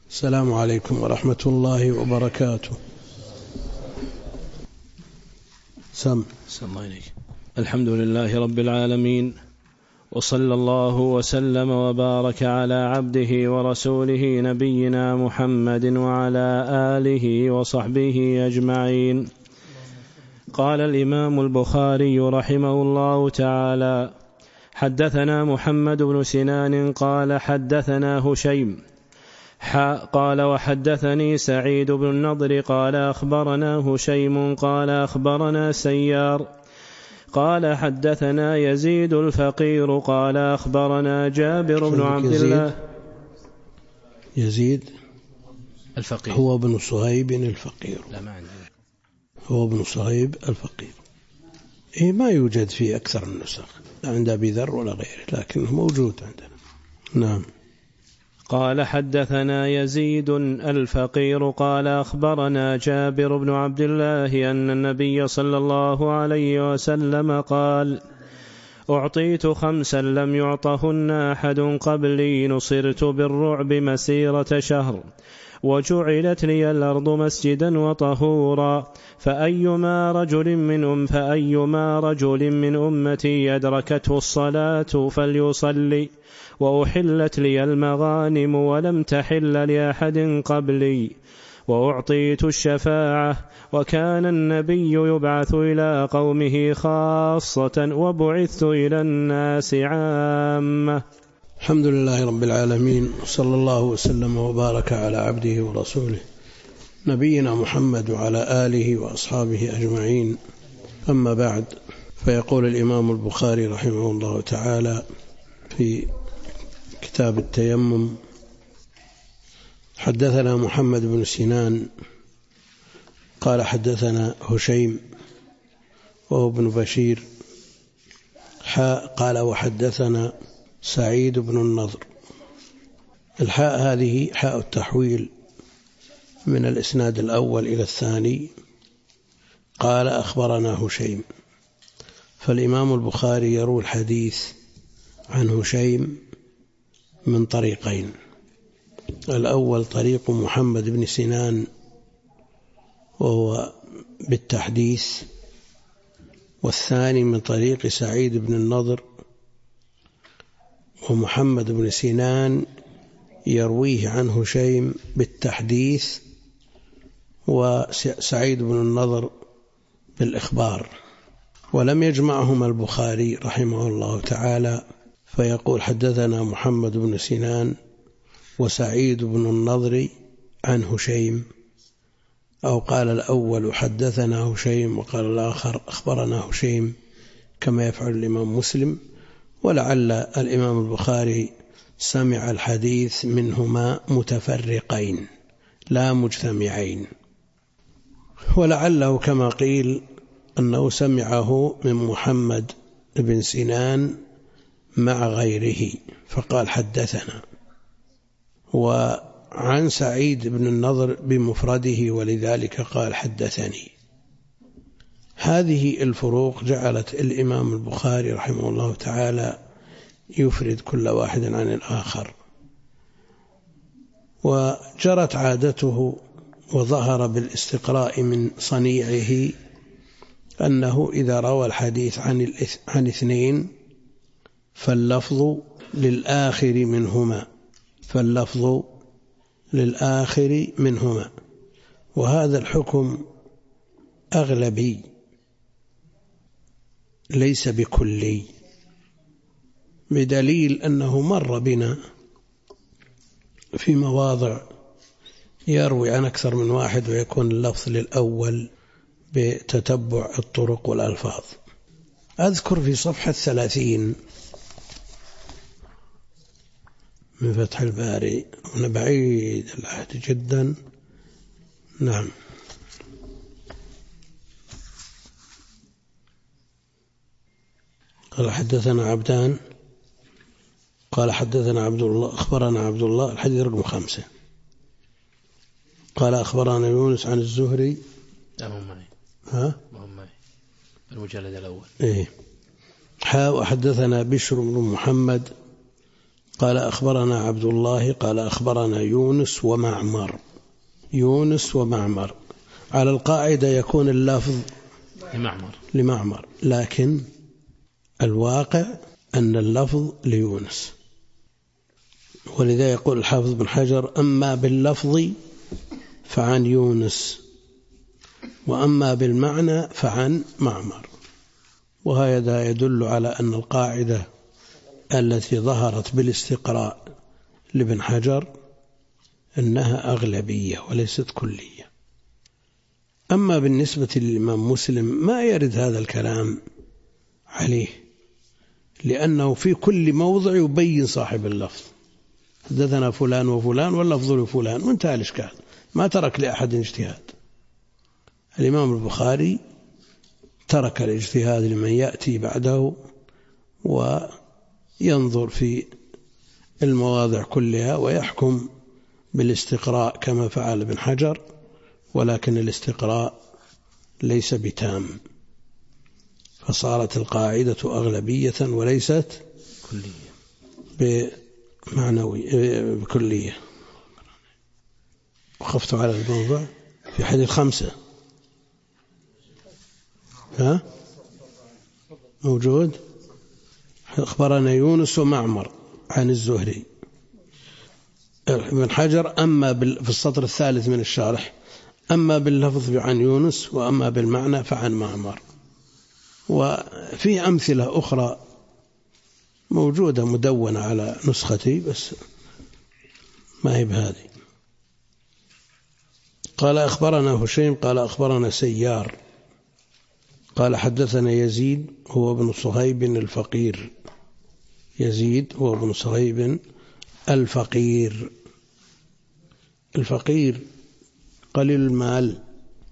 السلام عليكم ورحمة الله وبركاته. سم الله عليك. الحمد لله رب العالمين، وصلى الله وسلم وبارك على عبده ورسوله نبينا محمد وعلى آله وصحبه أجمعين. قال الإمام البخاري رحمه الله تعالى: حدثنا محمد بن سنان قال حدثنا هشيم قال وحدثني سعيد بن النضر قال أخبرنا هشيم قال أخبرنا سيار قال حدثنا يزيد الفقير قال أخبرنا جابر بن عبد الله. يزيد الفقير هو ابن صهيب الفقير. لا، ما عندي. هو ابن صهيب الفقير. ما يوجد في أكثر النسخ عند أبي ذر ولا غيره، لكنه موجود عندنا. نعم. قال حدثنا يزيد الفقير قال أخبرنا جابر بن عبد الله أن النبي صلى الله عليه وسلم قال: أعطيت 5 لم يعطهن أحد قبلي، نصرت بالرعب مسيرة شهر، وجعلت لي الأرض مسجدا وطهورا، فأيما رجل من أمتي يدركته الصلاة فليصلي، وأحلت لي المغانم ولم تحل لأحد قبلي، وأعطيت الشفاعة، وكان النبي يبعث إلى قومه خاصة وبعثت إلى الناس عامة. الحمد لله رب العالمين، صلى الله وسلم وبارك على عبده ورسوله نبينا محمد وعلى آله وأصحابه أجمعين. أما بعد، فيقول الإمام البخاري رحمه الله تعالى في كتاب التيمم: حدثنا محمد بن سنان قال حدثنا هشيم وهو ابن بشير قال وحدثنا سعيد بن النضر. الحاء هذه حاء التحويل من الإسناد الأول إلى الثاني. قال أخبرنا هشيم، فالإمام البخاري يروي الحديث عن هشيم من طريقين: الأول طريق محمد بن سنان وهو بالتحديث، والثاني من طريق سعيد بن النضر، ومحمد بن سنان يرويه عن هشيم بالتحديث، وسعيد بن النضر بالإخبار. ولم يجمعهما البخاري رحمه الله تعالى، فيقول: حدثنا محمد بن سنان وسعيد بن النضر عن هشيم، أو قال الأول حدثنا هشيم وقال الآخر أخبرنا هشيم، كما يفعل الإمام مسلم. ولعل الإمام البخاري سمع الحديث منهما متفرقين لا مجتمعين، ولعله كما قيل أنه سمعه من محمد بن سنان مع غيره فقال حدثنا، وعن سعيد بن النضر بمفرده ولذلك قال حدثني. هذه الفروق جعلت الإمام البخاري رحمه الله تعالى يفرد كل واحد عن الآخر، وجرت عادته وظهر بالاستقراء من صنيعه أنه إذا روى الحديث عن 2 فاللفظ للآخر منهما، وهذا الحكم أغلبي ليس بكلي، بدليل أنه مر بنا في مواضع يروي عن أكثر من واحد ويكون اللفظ للأول بتتبع الطرق والألفاظ. أذكر في صفحة 30 من فتح الباري، وأنا بعيد العهد جدا. نعم. قال حدثنا عبدان قال حدثنا عبد الله أخبرنا عبد الله، الحديث رقم 5. قال أخبرنا يونس عن الزهري. معي المجلد الأول. وحدثنا بشر بن محمد قال أخبرنا عبد الله قال أخبرنا يونس ومعمر. على القاعدة يكون اللفظ لمعمر، لكن الواقع أن اللفظ ليونس، ولذا يقول الحافظ بن حجر: أما باللفظ فعن يونس، وأما بالمعنى فعن معمر. وهذا يدل على أن القاعدة التي ظهرت بالاستقراء لابن حجر أنها أغلبية وليست كلية. أما بالنسبة للإمام مسلم ما يرد هذا الكلام عليه، لأنه في كل موضع يبين صاحب اللفظ: حدثنا فلان وفلان واللفظ لفلان، وانتهى الإشكال، ما ترك لأحد اجتهاد. الإمام البخاري ترك الاجتهاد لمن يأتي بعده وينظر في المواضع كلها ويحكم بالاستقراء كما فعل ابن حجر، ولكن الاستقراء ليس بتام، فصارت القاعدة أغلبية وليست بكلية. وقفت على الموضوع في حديث 5 موجود. أخبرنا يونس ومعمر عن الزهري. ابن حجر أما في السطر الثالث من الشارح: أما باللفظ عن يونس، وأما بالمعنى فعن معمر. وفي أمثلة أخرى موجودة مدونة على نسختي بس ما هي بهذه. قال أخبرنا هشيم قال أخبرنا سيار قال حدثنا يزيد هو ابن صهيب الفقير. يزيد هو ابن صهيب الفقير. الفقير قليل المال.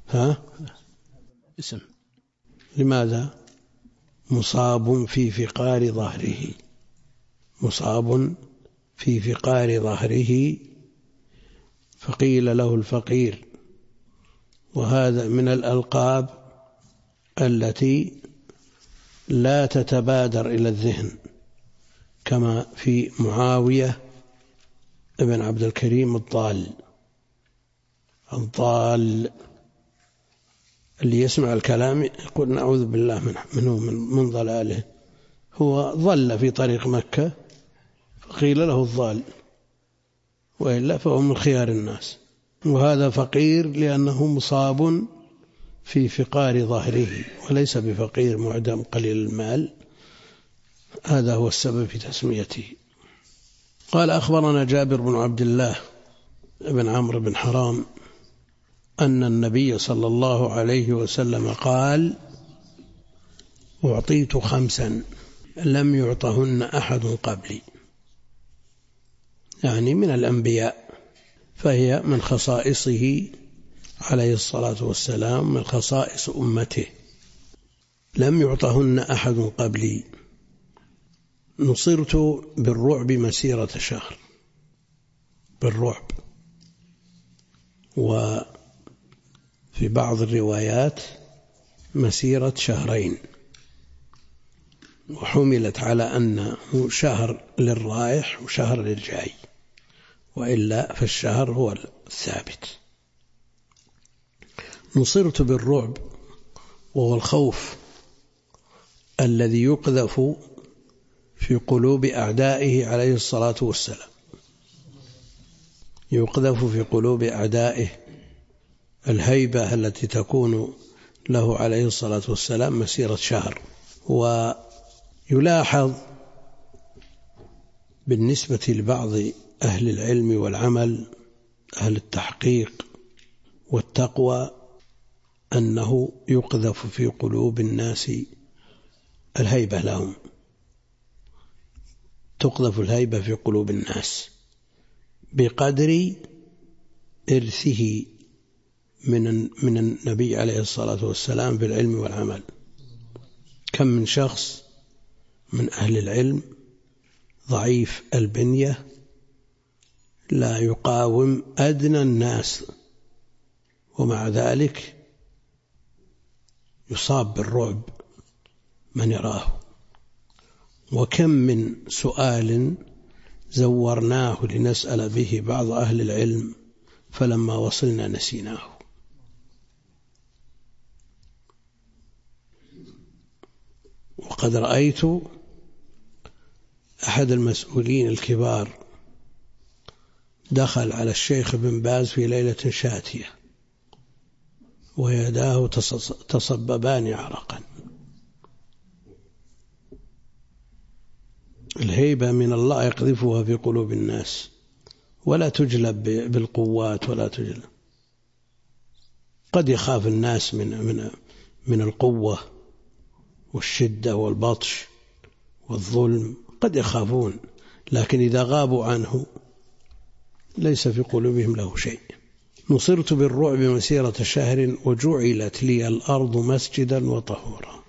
اسم. لماذا؟ مصاب في فقار ظهره. مصاب في فقار ظهره فقيل له الفقير. وهذا من الألقاب التي لا تتبادر إلى الذهن، كما في معاوية ابن عبد الكريم الضال اللي يسمع الكلام يقول: نعوذ بالله منه من ضلاله. هو ضل في طريق مكة فقيل له الضال، وإلا فهو من خيار الناس. وهذا فقير لأنه مصاب في فقار ظهره، وليس بفقير معدم قليل المال. هذا هو السبب في تسميته. قال أخبرنا جابر بن عبد الله بن عمرو بن حرام أن النبي صلى الله عليه وسلم قال: أعطيت 5 لم يعطهن أحد قبلي، يعني من الأنبياء، فهي من خصائصه عليه الصلاة والسلام، من خصائص أمته. لم يعطهن أحد قبلي: نصرت بالرعب مسيرة شهر، بالرعب. وفي بعض الروايات مسيرة 2 شهرين، وحملت على أنه شهر للرايح وشهر للجاي، وإلا فالشهر هو الثابت. نصرت بالرعب، وهو الخوف الذي يقذف في قلوب أعدائه عليه الصلاة والسلام. يقذف في قلوب أعدائه الهيبة التي تكون له عليه الصلاة والسلام مسيرة 1 شهر. ويلاحظ بالنسبة لبعض أهل العلم والعمل، أهل التحقيق والتقوى، أنه يقذف في قلوب الناس الهيبة لهم، تقذف الهيبة في قلوب الناس بقدر إرثه من النبي عليه الصلاة والسلام في العلم والعمل. كم من شخص من أهل العلم ضعيف البنية لا يقاوم أدنى الناس، ومع ذلك يصاب بالرعب من يراه. وكم من سؤال زورناه لنسأل به بعض أهل العلم فلما وصلنا نسيناه. وقد رأيت أحد المسؤولين الكبار دخل على الشيخ بن باز في ليلة شاتية ويداه تصببان عرقا. الهيبة من الله يقذفها في قلوب الناس ولا تجلب بالقوات ولا تجلب. قد يخاف الناس من القوة والشدة والبطش والظلم، قد يخافون، لكن إذا غابوا عنه ليس في قلوبهم له شيء. نصرت بالرعب مسيرة شهر وجعلت لي الأرض مسجدا وطهورا.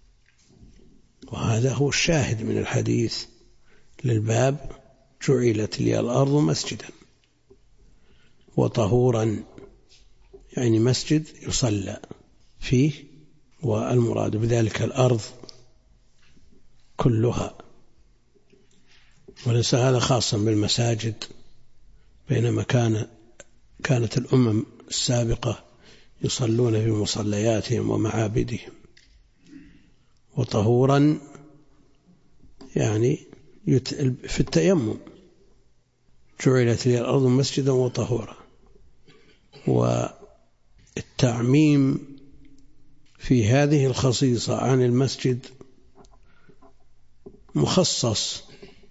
وهذا هو الشاهد من الحديث للباب، جعلت لي الأرض مسجدا وطهورا، يعني مسجد يصلى فيه، والمراد بذلك الأرض كلها، وليس هذا خاصا بالمساجد، بينما كانت الأمم السابقة يصلون في مصلياتهم ومعابدهم. وطهورا يعني في التيمم، جعلت لي الأرض مسجدا وطهورا. والتعميم في هذه الخصيصة عن المسجد مخصص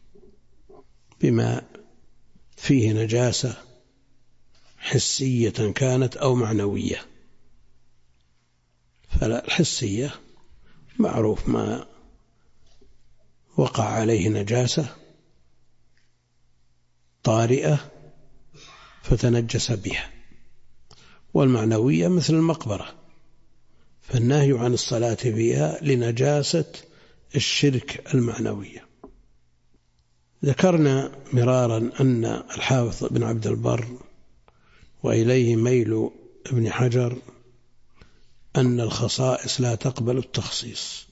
بما فيه نجاسة حسية كانت أو معنوية. فالحسية معروف ما وقع عليه نجاسة طارئة فتنجس بها، والمعنوية مثل المقبرة، فالنهي عن الصلاة فيها لنجاسة الشرك المعنوية. ذكرنا مرارا أن الحافظ بن عبد البر وإليه ميل ابن حجر أن الخصائص لا تقبل التخصيص.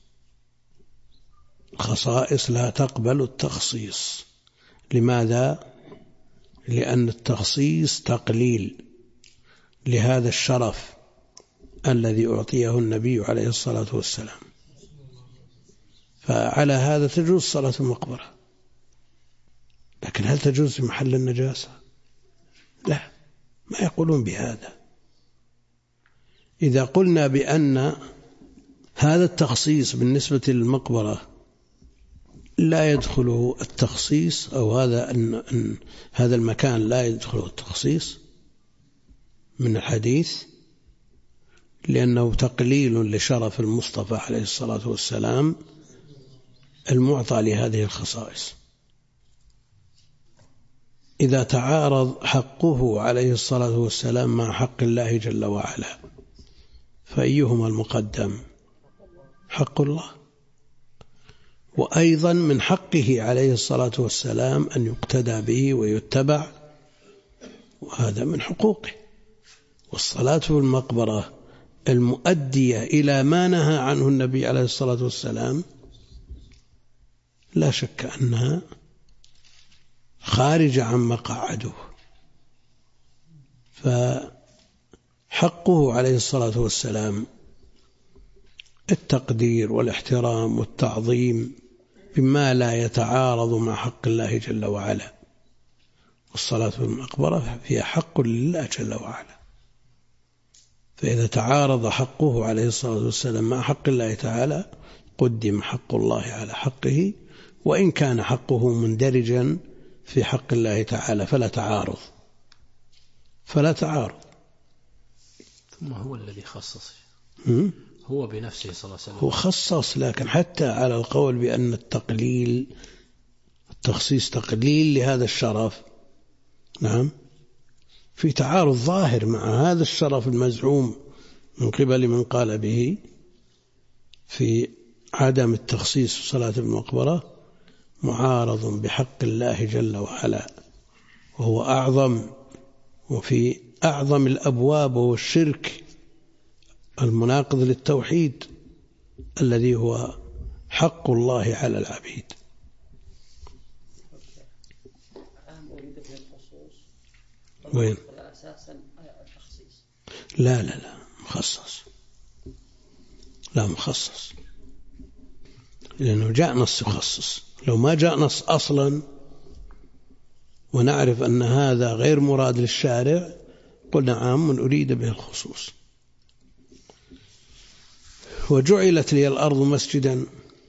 الخصائص لا تقبل التخصيص. لماذا؟ لأن التخصيص تقليل لهذا الشرف الذي أعطيه النبي عليه الصلاة والسلام. فعلى هذا تجوز صلاة المقبرة، لكن هل تجوز في محل النجاسة؟ لا، ما يقولون بهذا. إذا قلنا بأن هذا التخصيص بالنسبة للمقبرة لا يدخله التخصيص، أو هذا المكان لا يدخله التخصيص من الحديث، لأنه تقليل لشرف المصطفى عليه الصلاة والسلام المعطى لهذه الخصائص. إذا تعارض حقه عليه الصلاة والسلام مع حق الله جل وعلا، فأيهما المقدم؟ حق الله. وأيضا من حقه عليه الصلاة والسلام أن يقتدى به ويتبع، وهذا من حقوقه. والصلاة في المقبرة المؤدية إلى ما نهى عنه النبي عليه الصلاة والسلام لا شك أنها خارج عن مقعده. فحقه عليه الصلاة والسلام التقدير والاحترام والتعظيم بما لا يتعارض مع حق الله جل وعلا. والصلاة في المقبرة فيها حق لله جل وعلا، فإذا تعارض حقه عليه الصلاة والسلام مع حق الله تعالى قدم حق الله على حقه، وإن كان حقه مندرجا في حق الله تعالى فلا تعارض. ثم هو الذي خصص، هو بنفسه صلى الله عليه وسلم هو خصص، لكن حتى على القول بأن التخصيص تقليل لهذا الشرف، نعم، في تعارض ظاهر مع هذا الشرف المزعوم من قبل من قال به في عدم التخصيص في صلاة المقبرة، معارض بحق الله جل وعلا، وهو أعظم، وفي أعظم الأبواب، وهو الشرك المناقض للتوحيد الذي هو حق الله على العبيد. وين؟ لا مخصص، لا مخصص، لأنه جاء نص يخصص. لو ما جاء نص أصلا ونعرف أن هذا غير مراد للشارع قلنا عام أريد به الخصوص. وجعلت لي الأرض مسجدا،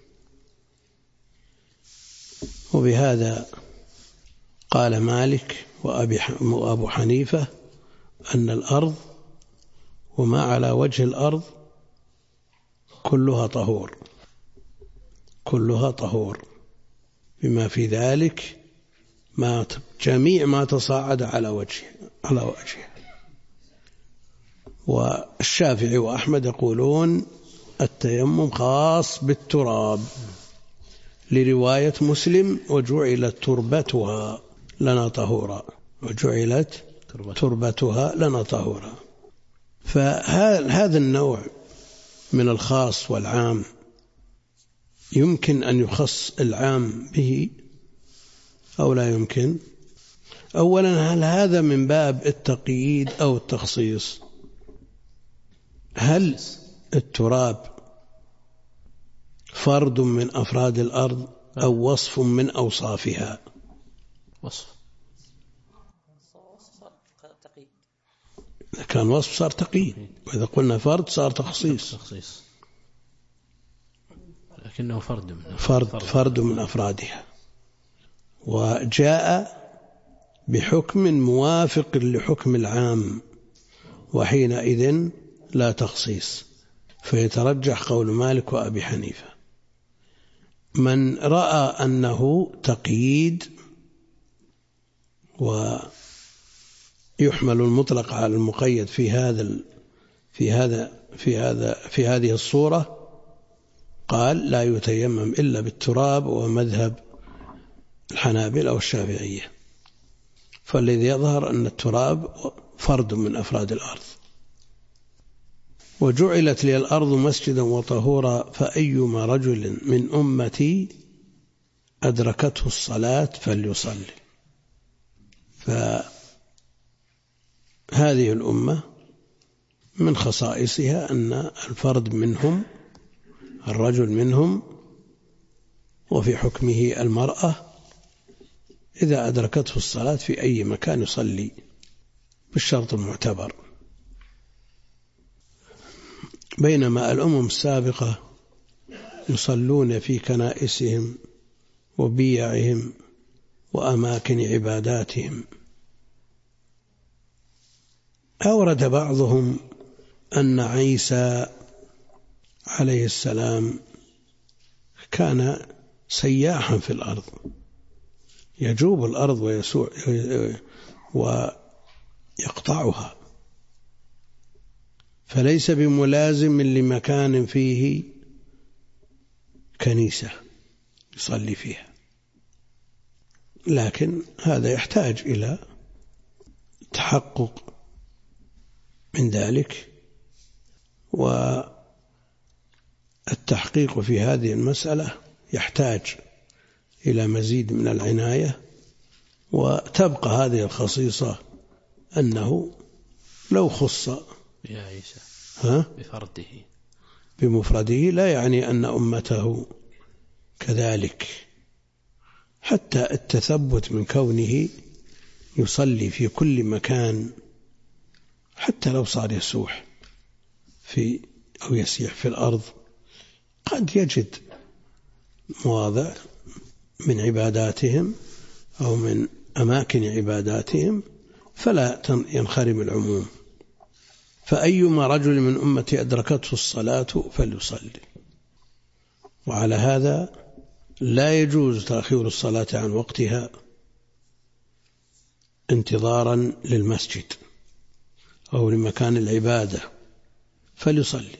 وبهذا قال مالك وأبو حنيفة أن الأرض وما على وجه الأرض كلها طهور، كلها طهور، بما في ذلك جميع ما تصاعد على وجهه. والشافعي وأحمد يقولون التيمم خاص بالتراب، لرواية مسلم وجعلت تربتها لنا طهورا، وجعلت تربتها لنا طهورا. فهذا النوع من الخاص والعام يمكن أن يخص العام به أو لا يمكن؟ أولا، هل هذا من باب التقييد أو التخصيص؟ هل التراب فرد من أفراد الأرض أو وصف من أوصافها؟ وصف. إذا كان وصف صار تقييد، وإذا قلنا فرد صار تخصيص. لكنه فرد من أفرادها، وجاء بحكم موافق لحكم العام، وحينئذ لا تخصيص، فيترجح قول مالك وأبي حنيفة. من رأى أنه تقييد ويحمل المطلق على المقيد في هذه الصورة قال لا يتيمم إلا بالتراب، ومذهب الحنابلة والشافعية. فالذي يظهر أن التراب فرد من أفراد الأرض. وجعلت لي الأرض مسجدا وطهورا فأيما رجل من أمتي أدركته الصلاة فليصلي. فهذه الأمة من خصائصها أن الفرد منهم، الرجل منهم، وفي حكمه المرأة، إذا أدركته الصلاة في أي مكان يصلي بالشرط المعتبر. بينما الأمم السابقة يصلون في كنائسهم وبيعهم وأماكن عباداتهم. أورد بعضهم أن عيسى عليه السلام كان سياحا في الأرض، يجوب الأرض ويقطعها، فليس بملازم لمكان فيه كنيسة يصلي فيها. لكن هذا يحتاج إلى تحقق من ذلك، والتحقيق في هذه المسألة يحتاج إلى مزيد من العناية. وتبقى هذه الخصيصة أنه لو خص يا عيسى بفرده بمفرده لا يعني أن أمته كذلك، حتى التثبت من كونه يصلي في كل مكان، حتى لو صار يسوح أو يسيح في الأرض، قد يجد مواضع من عباداتهم أو من أماكن عباداتهم فلا ينخرم العموم. فأيما رجل من أمتي أدركته الصلاة فليصلي. وعلى هذا لا يجوز تأخير الصلاة عن وقتها انتظارا للمسجد أو لمكان العبادة، فليصلي.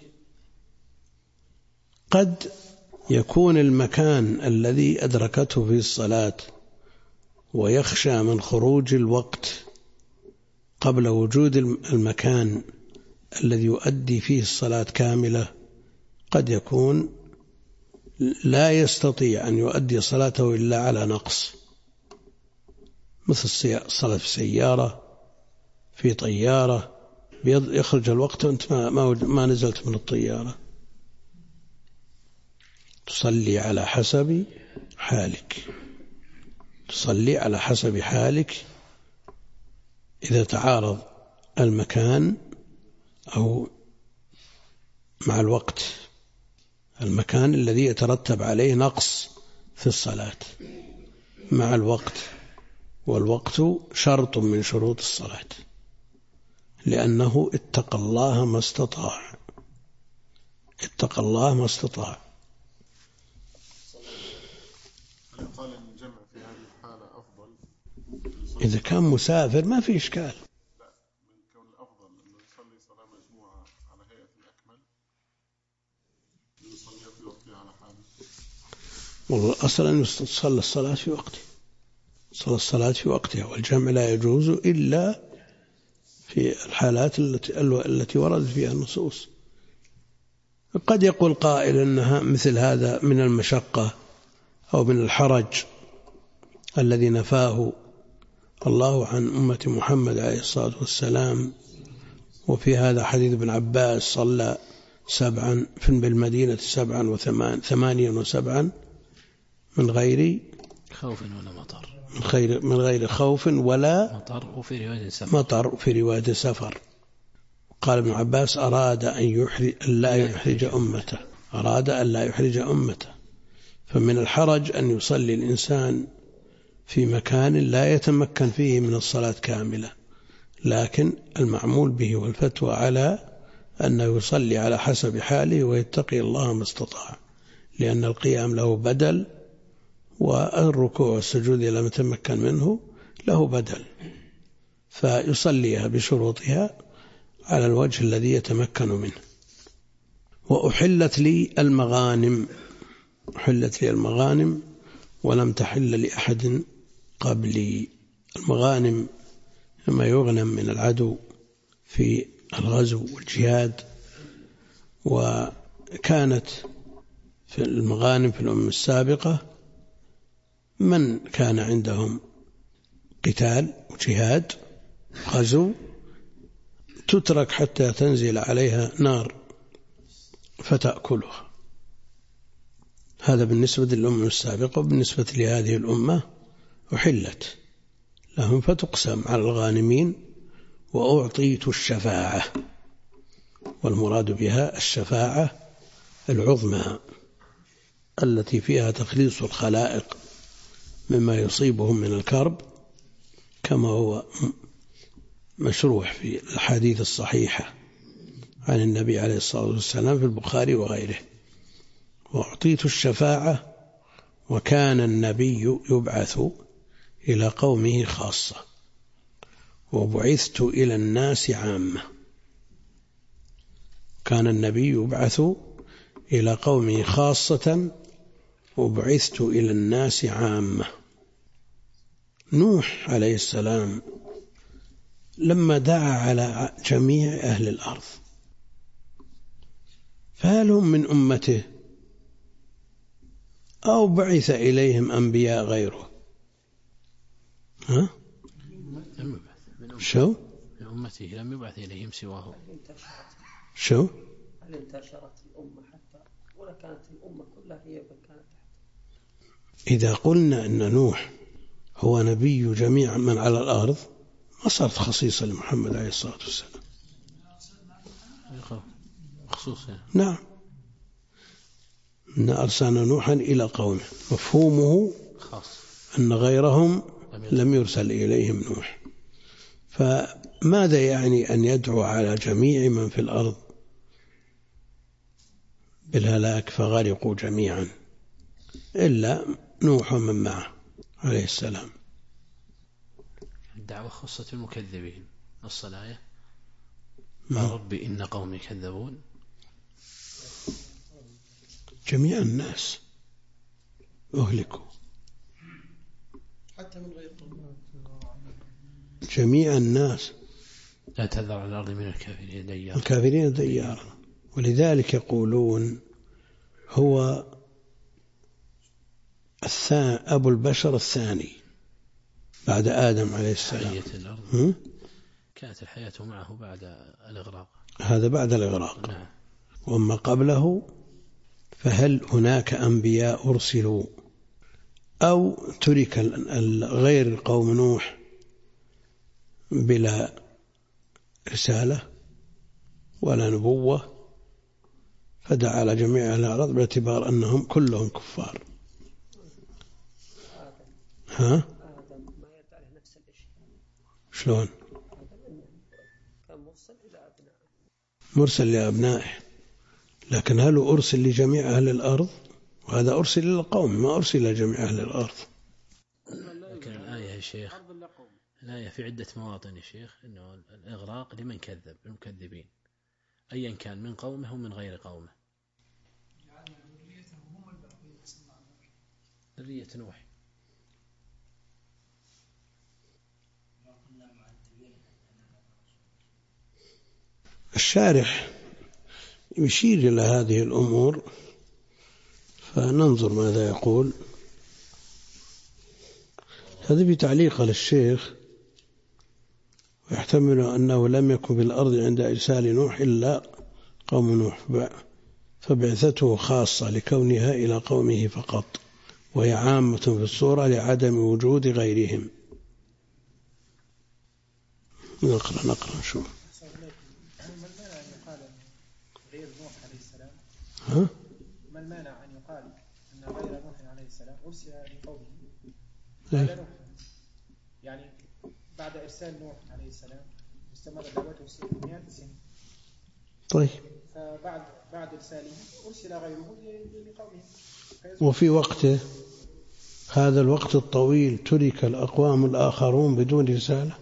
قد يكون المكان الذي أدركته فيه الصلاة ويخشى من خروج الوقت قبل وجود المكان الذي يؤدي فيه الصلاة كاملة، قد يكون لا يستطيع أن يؤدي صلاته إلا على نقص، مثل الصلاة في سيارة في طيارة يخرج الوقت وأنت ما نزلت من الطيارة، تصلي على حسب حالك، تصلي على حسب حالك. إذا تعارض المكان أو مع الوقت، المكان الذي يترتب عليه نقص في الصلاة مع الوقت، والوقت شرط من شروط الصلاة، لأنه اتقى الله ما استطاع، اتقى الله ما استطاع. قال إن الجمع في هذه الحالة أفضل إذا كان مسافر ما في إشكال. لا، من كون الأفضل أنه يصلي صلاة مجموعة على هيئة الأكمل يصلي في وقتها على حاله. والله أصلا تصلى الصلاة في وقتها، صلى الصلاة في وقتها، والجمع لا يجوز إلا في الحالات التي وردت فيها النصوص. قد يقول قائل أنها مثل هذا من المشقة أو من الحرج الذي نفاه الله عن أمة محمد عليه الصلاة والسلام. وفي هذا حديث ابن عباس صلى 7 بالمدينة 7 و8 و7 من غير خوف ولا مطر، من غير خوف ولا مطر، وفي رواية سفر، مطر في رواية سفر. قال ابن عباس أراد أن لا يحرج أمته، أراد أن لا يحرج أمته. فمن الحرج أن يصلي الإنسان في مكان لا يتمكن فيه من الصلاة كاملة، لكن المعمول به والفتوى على أنه يصلي على حسب حاله ويتقي الله ما استطاع، لأن القيام له بدل، والركوع والسجود إذا لم يتمكن منه له بدل، فيصليها بشروطها على الوجه الذي يتمكن منه. وأحلت لي المغانم، أحلت لي المغانم ولم تحل لأحد قبلي. المغانم ما يغنم من العدو في الغزو والجهاد، وكانت في المغانم في الأمم السابقة من كان عندهم قتال وجهاد غزو تترك حتى تنزل عليها نار فتأكلها. هذا بالنسبة للأمم السابقة. وبالنسبة لهذه الأمة أحلت لهم فتقسم على الغانمين. وأعطيت الشفاعة، والمراد بها الشفاعة العظمى التي فيها تخليص الخلائق مما يصيبهم من الكرب، كما هو مشروح في الحديث الصحيحة عن النبي عليه الصلاة والسلام في البخاري وغيره. وأعطيت الشفاعة، وكان النبي يبعث إلى قومه خاصة، وبعثت إلى الناس عامة. كان النبي يبعث إلى قومه خاصة، وبعثت إلى الناس عامة. نوح عليه السلام لما دعا على جميع أهل الأرض، فهل هم من أمته أو بعث إليهم أنبياء غيره؟ ها؟ شو؟ من أمته لم يبعث إليهم سواه. شو؟ هل انتشرت الأمة حتى ولا كانت الأمة كلها هي من كانت تحت؟ إذا قلنا أن نوح هو نبي جميع من على الأرض ما صارت خصيصة لمحمد عليه الصلاة والسلام. خصوصا نعم، إن أرسلنا نوحا إلى قومه، مفهومه خاص أن غيرهم لم يرسل إليهم نوح. فماذا يعني أن يدعو على جميع من في الأرض بالهلاك فغرقوا جميعا إلا نوح ومن معه عليه السلام؟ الدعوة خاصة المكذبين. الصلاة يا ربي إن قومي كذبون. جميع الناس أهلكوا، حتى من غير جميع الناس. لا تذر على الأرض من الكافرين ديارا. ولذلك يقولون هو أبو البشر الثاني بعد آدم عليه السلام. كانت الحياة معه بعد الإغراق. هذا بعد الإغراق. نعم. وأما قبله فهل هناك أنبياء أرسلوا أو ترك غير قوم نوح بلا رسالة ولا نبوة، فدعا على جميع أهل الأرض باعتبار أنهم كلهم كفار. ها؟ آدم ما يدعي نفس الشيء. شلون؟ كان مرسل إلى أبنائه. مرسل لأبنائه، لكن هل أرسل لجميع أهل الأرض؟ وهذا أرسل إلى القوم، ما أرسل إلى جميع أهل الأرض. لكن الآية يا شيخ، الآية في عدة مواطن يا شيخ إنه الإغراق لمن كذب، المكذبين أيا كان من قومه ومن غير قومه. ذرية نوح. الشارح يشير إلى هذه الأمور، فننظر ماذا يقول. هذا بتعليق للشيخ: ويحتمل أنه لم يكن في الأرض عند إرسال نوح إلا قوم نوح، فبعثته خاصة لكونها إلى قومه فقط، وهي عامة في الصورة لعدم وجود غيرهم. نقرأ شو. ما المانع أن يقال غير نوح عليه السلام؟ ها؟ ما المانع أن يقال أن غير نوح عليه السلام أرسل لقومه؟ لا. يعني بعد إرسال نوح عليه السلام استمر دعوته 600 سنة. طيب. فبعد إرساله أرسل غيره لقومه. وفي وقته هذا الوقت الطويل ترك الأقوام الآخرون بدون رسالة.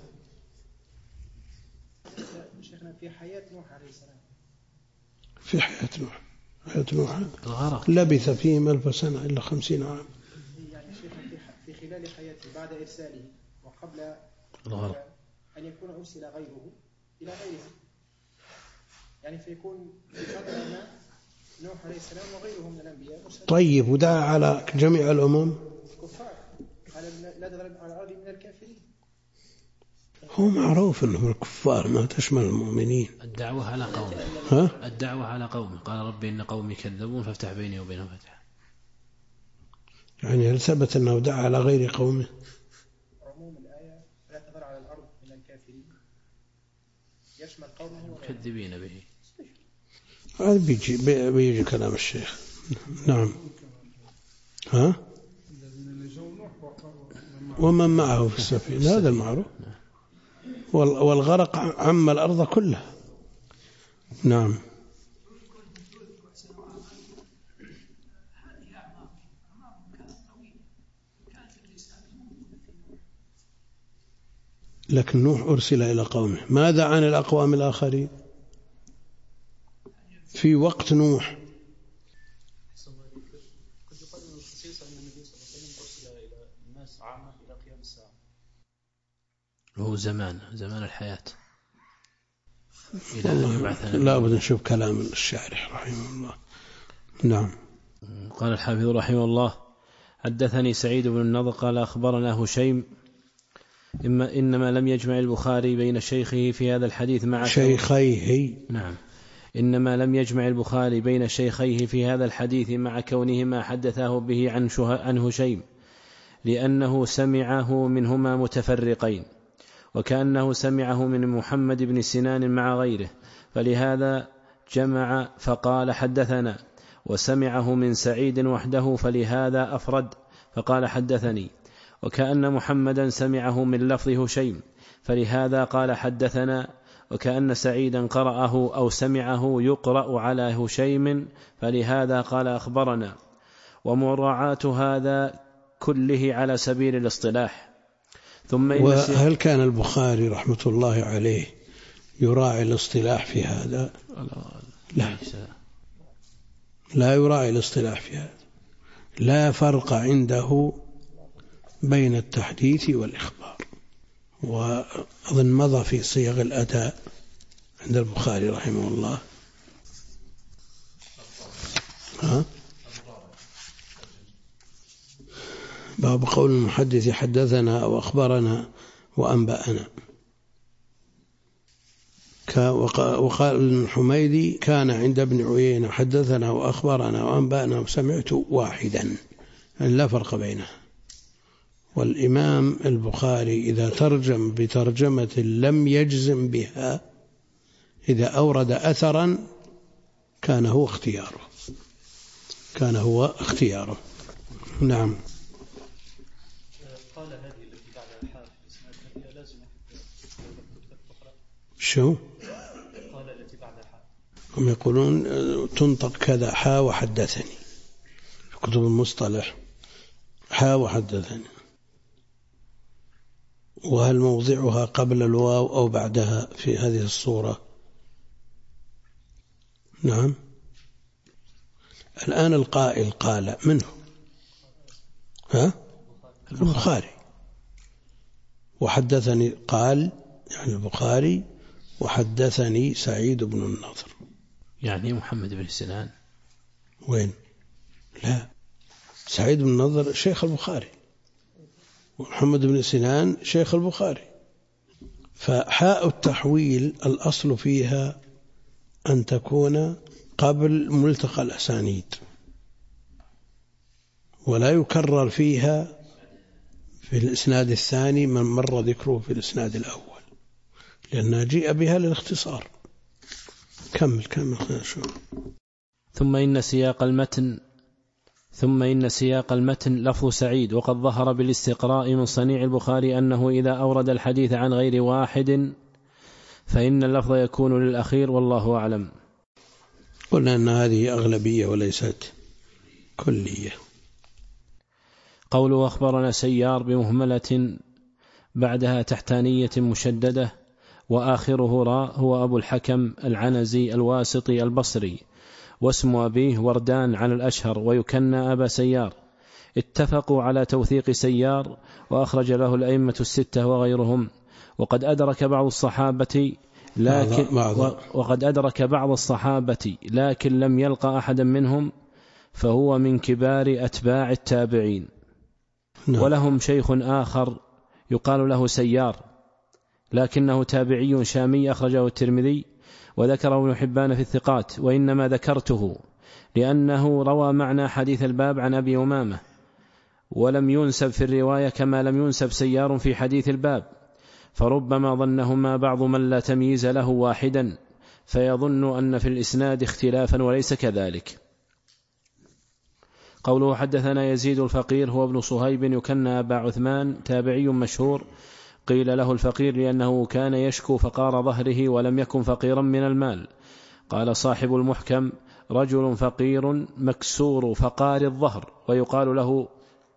شيخنا في حياة نوح عليه السلام. في حياة نوح لبث فيهم 1000 سنة إلا 50 عام. يعني شيخنا في خلال حياته بعد إرساله وقبل أن يكون أرسل غيره إلى غيره، يعني فيكون في فترة ما نوح عليه السلام وغيره من الأنبياء. طيب، ودعا على جميع الأمم كفار لا تضرب على الأرض من الكافرين. هو معروف أنهم الكفار، ما تشمل المؤمنين. الدعوة على قومه. ها؟ الدعوة على قومه. قال ربي إن قومي كذبون فافتح بيني وبينهم فتحا. يعني هل ثبت أنه دعا على غير قومه؟ عموم الآية لا تضرب على الأرض من الكافرين يشمل قومه مكذبين به. هذا بيجي كلام الشيخ. نعم. ها؟ ومن معه في السفينة، هذا المعروف. والغرق عم الأرض كلها. نعم. لكن نوح أرسل إلى قومه. ماذا عن الأقوام الآخرين في وقت نوح؟ قد يقال أن الخصيص أن النبي صلى الله عليه وسلم أرسل إلى الناس عامة إلى قيام الساعة. هو زمان الحياة. لا بد نشوف كلام الشارح رحمه الله. نعم. قال الحافظ رحمه الله: حدثني سعيد بن النضر قال أخبرنا هشيم إنما لم يجمع البخاري بين شيخه في هذا الحديث مع شيخيه. نعم. إنما لم يجمع البخاري بين شيخيه في هذا الحديث مع كونهما حدثاه به عن هشيم، لأنه سمعه منهما متفرقين، وكأنه سمعه من محمد بن سنان مع غيره، فلهذا جمع فقال حدثنا، وسمعه من سعيد وحده فلهذا أفرد فقال حدثني، وكأن محمدا سمعه من لفظ هشيم فلهذا قال حدثنا، وكأن سعيدا قرأه أو سمعه يقرأ على هشيم فلهذا قال أخبرنا. ومراعاة هذا كله على سبيل الاصطلاح. ثم وهل كان البخاري رحمة الله عليه يراعي الاصطلاح في هذا؟ لا يراعي الاصطلاح في هذا. لا فرق عنده بين التحديث والإخبار، وأظن مضى في صيغ الأداء عند البخاري رحمه الله. باب قول المحدث حدثنا أو أخبرنا وأنبأنا. وقال الحميدي كان عند ابن عيينة حدثنا وأخبرنا وأنبأنا وسمعت واحدا، يعني لا فرق بينها. والإمام البخاري إذا ترجم بترجمة لم يجزم بها، إذا أورد أثرا كان هو اختياره. نعم. قال هذه التي بعد الحاء في الإسناد هي لازمة شو؟ قال التي بعد الحاء هم يقولون تنطق كذا حا وحدثني في كتب المصطلح، حا وحدثني. وهل موضعها قبل الواو أو بعدها في هذه الصورة؟ نعم. الآن القائل قال منه البخاري، وحدثني قال يعني البخاري وحدثني سعيد بن النضر، يعني محمد بن سنان. وين؟ لا، سعيد بن النضر شيخ البخاري، ومحمد بن سنان شيخ البخاري. فحاء التحويل الأصل فيها أن تكون قبل ملتقى الأسانيد، ولا يكرر فيها في الإسناد الثاني من مر ذكره في الإسناد الأول، لأنها جيء بها للاختصار. كمل شو. ثم إن سياق المتن لفظ سعيد، وقد ظهر بالاستقراء من صنيع البخاري أنه إذا أورد الحديث عن غير واحد فإن اللفظ يكون للأخير، والله أعلم. قلنا أن هذه أغلبية وليست كلية. قوله أخبرنا سيار بمهملة بعدها تحتانية مشددة وآخره راء هو أبو الحكم العنزي الواسطي البصري، واسم أبيه وردان على الأشهر، ويكنى أبا سيار. اتفقوا على توثيق سيار، وأخرج له الأئمة الستة وغيرهم. وقد أدرك بعض الصحابة لكن لم يلقى أحدا منهم، فهو من كبار أتباع التابعين. ولهم شيخ آخر يقال له سيار، لكنه تابعي شامي، أخرجه الترمذي وذكره ابن حبان في الثقات، وإنما ذكرته لأنه روى معنى حديث الباب عن أبي أمامة، ولم ينسب في الرواية كما لم ينسب سيار في حديث الباب، فربما ظنهما بعض من لا تمييز له واحدا، فيظن أن في الإسناد اختلافا وليس كذلك. قوله حدثنا يزيد الفقير هو ابن صهيب يكنى أبا عثمان، تابعي مشهور، قيل له الفقير لأنه كان يشكو فقار ظهره ولم يكن فقيرا من المال. قال صاحب المحكم: رجل فقير مكسور فقار الظهر، ويقال له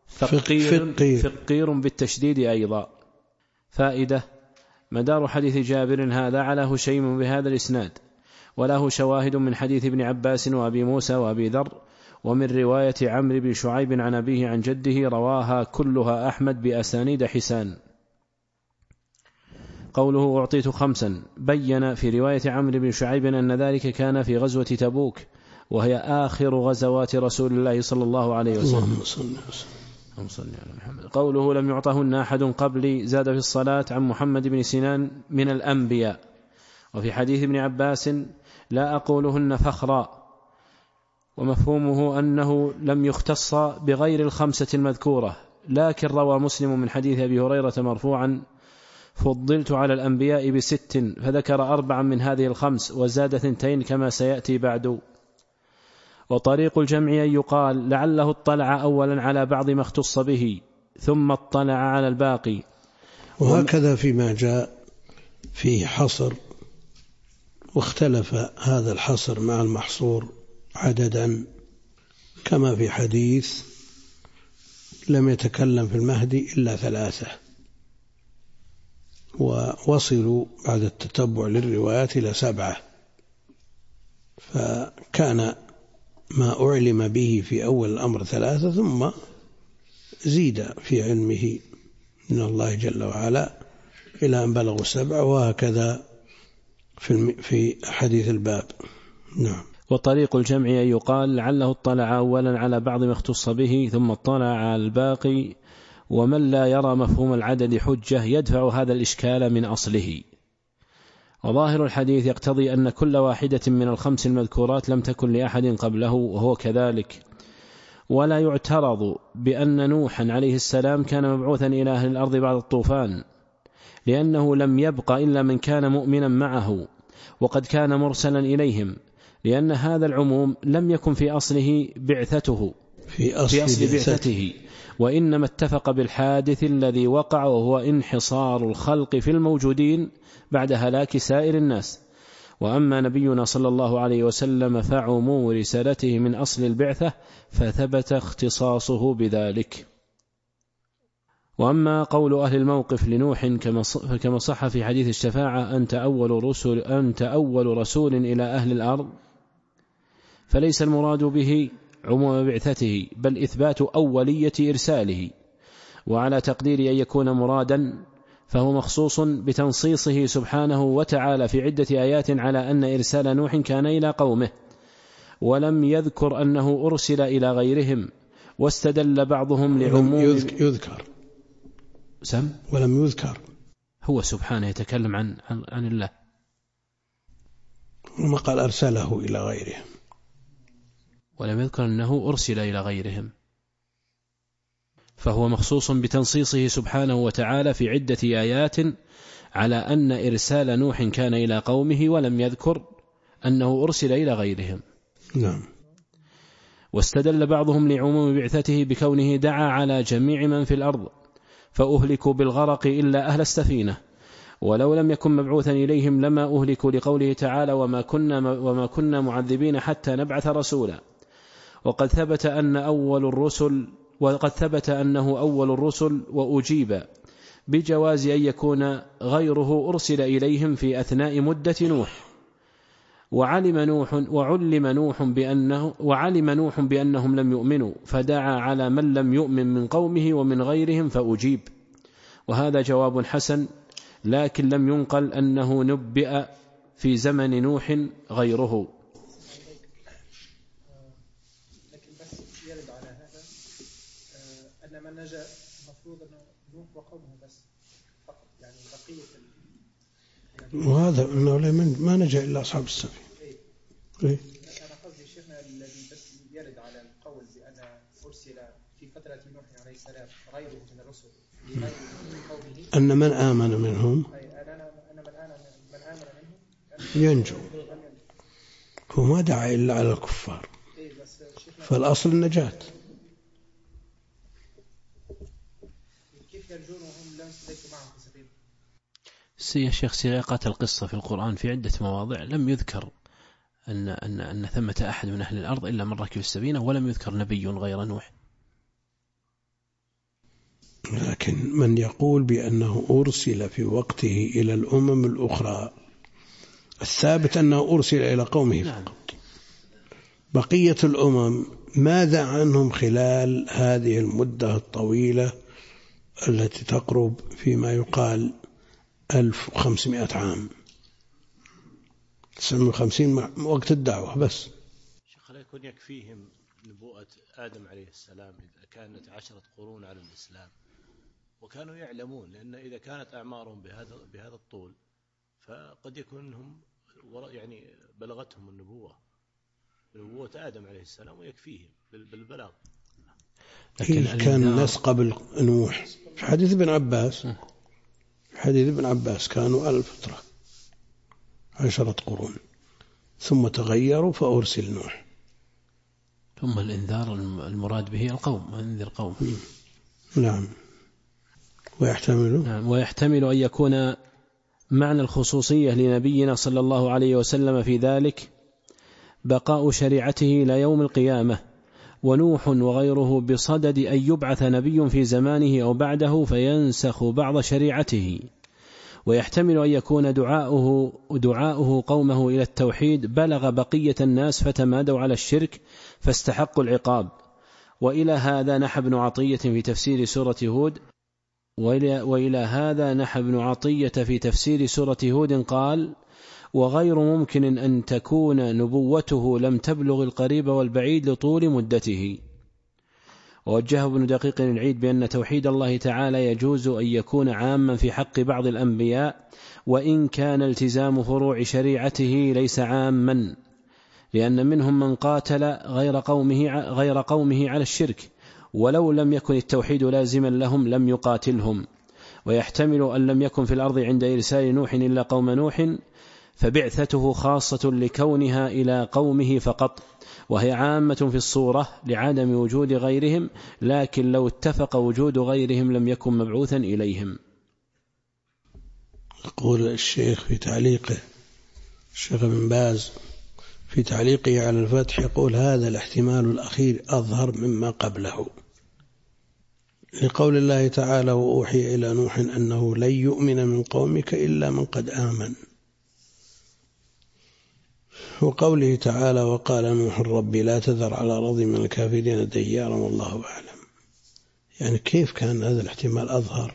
فقير بالتشديد أيضا. فائدة: مدار حديث جابر هذا على هشيم بهذا الإسناد، وله شواهد من حديث ابن عباس وأبي موسى وأبي ذر، ومن رواية عمرو بن شعيب عن أبيه عن جده، رواها كلها أحمد بأسانيد حسان. قوله أعطيت 5، بين في رواية عمرو بن شعيب أن ذلك كان في غزوة تبوك، وهي آخر غزوات رسول الله صلى الله عليه وسلم. قوله لم يعطهن أحد قبلي، زاد في الصلاة عن محمد بن سنان من الأنبياء. وفي حديث ابن عباس: لا أقولهن فخرا، ومفهومه أنه لم يختص بغير 5 المذكورة، لكن روى مسلم من حديث أبي هريرة مرفوعا: فضلت على الأنبياء ب6، فذكر 4 من هذه 5 وزاد 2 كما سيأتي بعد. وطريق الجمع أن يقال لعله اطلع أولا على بعض ما اختص به ثم اطلع على الباقي. وهكذا فيما جاء فيه حصر، واختلف هذا الحصر مع المحصور عددا، كما في حديث لم يتكلم في المهدي إلا 3، ووصلوا بعد التتبع للروايات إلى 7، فكان ما أعلم به في أول الأمر 3، ثم زيد في علمه من الله جل وعلا إلى أن بلغوا 7، وهكذا في حديث الباب. نعم. وطريق الجمع أن يقال لعله اطلع أولا على بعض ما اختص به ثم اطلع على الباقي، ومن لا يرى مفهوم العدد حجة يدفع هذا الإشكال من أصله. وظاهر الحديث يقتضي أن كل واحدة من الخمس المذكورات لم تكن لأحد قبله وهو كذلك. ولا يعترض بأن نوحا عليه السلام كان مبعوثا إلى أهل الأرض بعد الطوفان، لأنه لم يبق إلا من كان مؤمنا معه وقد كان مرسلا إليهم، لأن هذا العموم لم يكن في أصله بعثته في أصل بعثته، وإنما اتفق بالحادث الذي وقع، وهو انحصار الخلق في الموجودين بعد هلاك سائر الناس. وأما نبينا صلى الله عليه وسلم فعموم رسالته من أصل البعثة، فثبت اختصاصه بذلك. وأما قول أهل الموقف لنوح كما صح في حديث الشفاعة أنت أول رسول إلى أهل الأرض، فليس المراد به عموم بعثته، بل إثبات أولية إرساله. وعلى تقدير أن يكون مرادا فهو مخصوص بتنصيصه سبحانه وتعالى في عدة آيات على أن إرسال نوح كان إلى قومه، ولم يذكر أنه أرسل إلى غيرهم. واستدل بعضهم لعموم يذكر ولم يذكر، هو سبحانه يتكلم عن الله، وما قال أرسله إلى غيرهم، ولم يذكر أنه أرسل إلى غيرهم، فهو مخصوص بتنصيصه سبحانه وتعالى في عدة آيات على أن إرسال نوح كان إلى قومه، ولم يذكر أنه أرسل إلى غيرهم. نعم. واستدل بعضهم لعموم بعثته بكونه دعا على جميع من في الأرض فأهلكوا بالغرق إلا أهل السفينة، ولو لم يكن مبعوثا إليهم لما أهلكوا، لقوله تعالى وما كنا معذبين حتى نبعث رسولا. وقد ثبت أنه أول الرسل وأجيب بجواز أن يكون غيره أرسل إليهم في أثناء مدة نوح. وعلم نوح بأنهم لم يؤمنوا، فدعا على من لم يؤمن من قومه ومن غيرهم فأجيب. وهذا جواب حسن، لكن لم ينقل أنه نبئ في زمن نوح غيره. لكن بس يرد على هذا أن من نجا المفروض أنه نوح وقومه بس فقط، يعني بقية وهذا أنه ما نجا إلا أصحاب السفينة. أنا قصدي شيخنا الذي بس يرد على القول بأن أرسل في فترة نوح عليه السلام غيره من الرسل لغير قومه، أن من آمن منهم ينجو، وما دعا إلا على الكفار، فالأصل النجاة. كيف ينجون وهم ليسوا معهم في سبيل؟ يا شيخ سياقات القصة في القرآن في عدة مواضع لم يذكر أن ثمة أحد من أهل الأرض إلا من ركب السفينة، ولم يذكر نبي غير نوح. لكن من يقول بأنه أرسل في وقته إلى الأمم الأخرى، الثابت أنه أرسل إلى قومه فقط. بقية الأمم ماذا عنهم خلال هذه المدة الطويلة التي تقرب فيما يقال 1500 عام، 59 وقت الدعوة بس. شيخ، لا يكون يكفيهم نبوءة آدم عليه السلام إذا كانت 10 قرون على الإسلام، وكانوا يعلمون، لأن إذا كانت أعمارهم بهذا الطول فقد يكون هم يعني بلغتهم نبوة آدم عليه السلام ويكفيهم بالبلاغ. لكن كان الناس قبل نوح في حديث ابن عباس كانوا على الفترة 10 قرون ثم تغيروا فأرسل نوح. ثم الإنذار المراد به القوم، انذر قوم. نعم. ويحتمل أن يكون معنى الخصوصية لنبينا صلى الله عليه وسلم في ذلك بقاء شريعته إلى يوم القيامة، ونوح وغيره بصدد أن يبعث نبي في زمانه أو بعده فينسخ بعض شريعته. ويحتمل أن يكون دعاؤه قومه إلى التوحيد بلغ بقية الناس فتمادوا على الشرك فاستحقوا العقاب. وإلى هذا نحى ابن عطية في تفسير سورة هود قال: وغير ممكن أن تكون نبوته لم تبلغ القريب والبعيد لطول مدته. ووجهه ابن دقيق العيد بأن توحيد الله تعالى يجوز أن يكون عاما في حق بعض الأنبياء وإن كان التزام فروع شريعته ليس عاما، لأن منهم من قاتل غير قومه على الشرك ولو لم يكن التوحيد لازما لهم لم يقاتلهم. ويحتمل أن لم يكن في الأرض عند إرسال نوح إلا قوم نوح، فبعثته خاصة لكونها إلى قومه فقط، وهي عامة في الصورة لعدم وجود غيرهم، لكن لو اتفق وجود غيرهم لم يكن مبعوثا إليهم. يقول الشيخ في تعليقه، الشيخ ابن باز في تعليقه على الفتح يقول: هذا الاحتمال الأخير أظهر مما قبله، لقول الله تعالى: وأوحي إلى نوح أنه لن يؤمن من قومك إلا من قد آمن، وقوله تعالى: وقال نوح رب لا تذر على الأرض من الكافرين ديارا والله أعلم. يعني كيف كان هذا الاحتمال أظهر؟